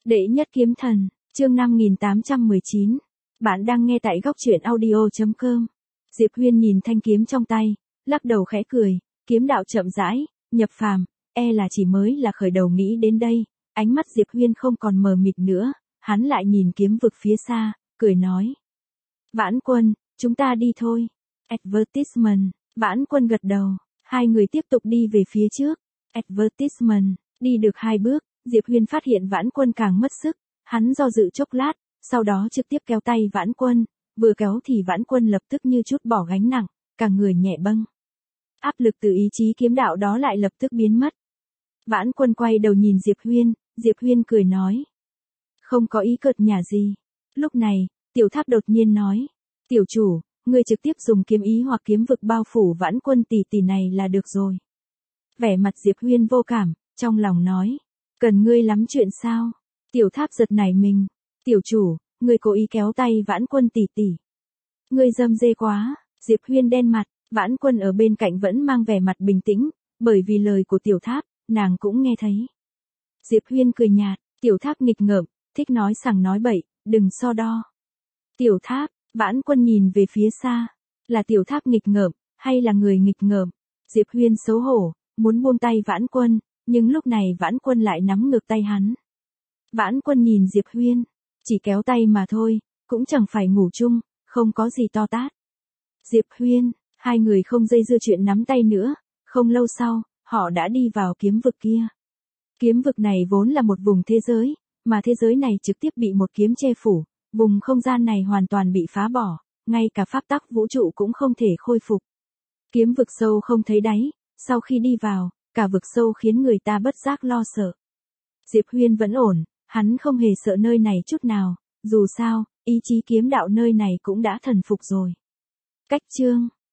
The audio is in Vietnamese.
Đệ nhất kiếm thần, chương 5819. Bạn đang nghe tại góc truyện audio.com. Diệp Huyên nhìn thanh kiếm trong tay, lắc đầu khẽ cười, kiếm đạo chậm rãi, nhập phàm, là chỉ mới là khởi đầu nghĩ đến đây. Ánh mắt Diệp Huyên không còn mờ mịt nữa, hắn lại nhìn kiếm vực phía xa, cười nói. Vãn Quân, chúng ta đi thôi. Advertisement, Vãn Quân gật đầu, hai người tiếp tục đi về phía trước. Advertisement, đi được 2 bước, Diệp Huyên phát hiện Vãn Quân càng mất sức, hắn do dự chốc lát, sau đó trực tiếp kéo tay Vãn Quân, vừa kéo thì Vãn Quân lập tức như chút bỏ gánh nặng, cả người nhẹ bâng. Áp lực từ ý chí kiếm đạo đó lại lập tức biến mất. Vãn Quân quay đầu nhìn Diệp Huyên cười nói. Không có ý cợt nhả gì. Lúc này, Tiểu Tháp đột nhiên nói. Tiểu chủ, ngươi trực tiếp dùng kiếm ý hoặc kiếm vực bao phủ Vãn Quân tỷ tỷ này là được rồi. Vẻ mặt Diệp Huyên vô cảm, trong lòng nói. Cần ngươi lắm chuyện sao? Tiểu Tháp giật nảy mình. Tiểu chủ, ngươi cố ý kéo tay Vãn Quân tỷ tỷ. Ngươi dâm dê quá. Diệp Huyên đen mặt, Vãn Quân ở bên cạnh vẫn mang vẻ mặt bình tĩnh, bởi vì lời của Tiểu Tháp, nàng cũng nghe thấy. Diệp Huyên cười nhạt, Tiểu Tháp nghịch ngợm, thích nói sằng nói bậy, đừng so đo. Tiểu Tháp, Vãn Quân nhìn về phía xa, là Tiểu Tháp nghịch ngợm, hay là người nghịch ngợm? Diệp Huyên xấu hổ, muốn buông tay Vãn Quân, nhưng lúc này Vãn Quân lại nắm ngược tay hắn. Vãn Quân nhìn Diệp Huyên, chỉ kéo tay mà thôi, cũng chẳng phải ngủ chung, không có gì to tát. Diệp Huyên, hai người không dây dưa chuyện nắm tay nữa, không lâu sau, họ đã đi vào kiếm vực kia. Kiếm vực này vốn là một vùng thế giới, mà thế giới này trực tiếp bị một kiếm che phủ, vùng không gian này hoàn toàn bị phá bỏ, ngay cả pháp tắc vũ trụ cũng không thể khôi phục. Kiếm vực sâu không thấy đáy, sau khi đi vào, cả vực sâu khiến người ta bất giác lo sợ. Diệp Huyên vẫn ổn, hắn không hề sợ nơi này chút nào, dù sao, ý chí kiếm đạo nơi này cũng đã thần phục rồi. Cách chương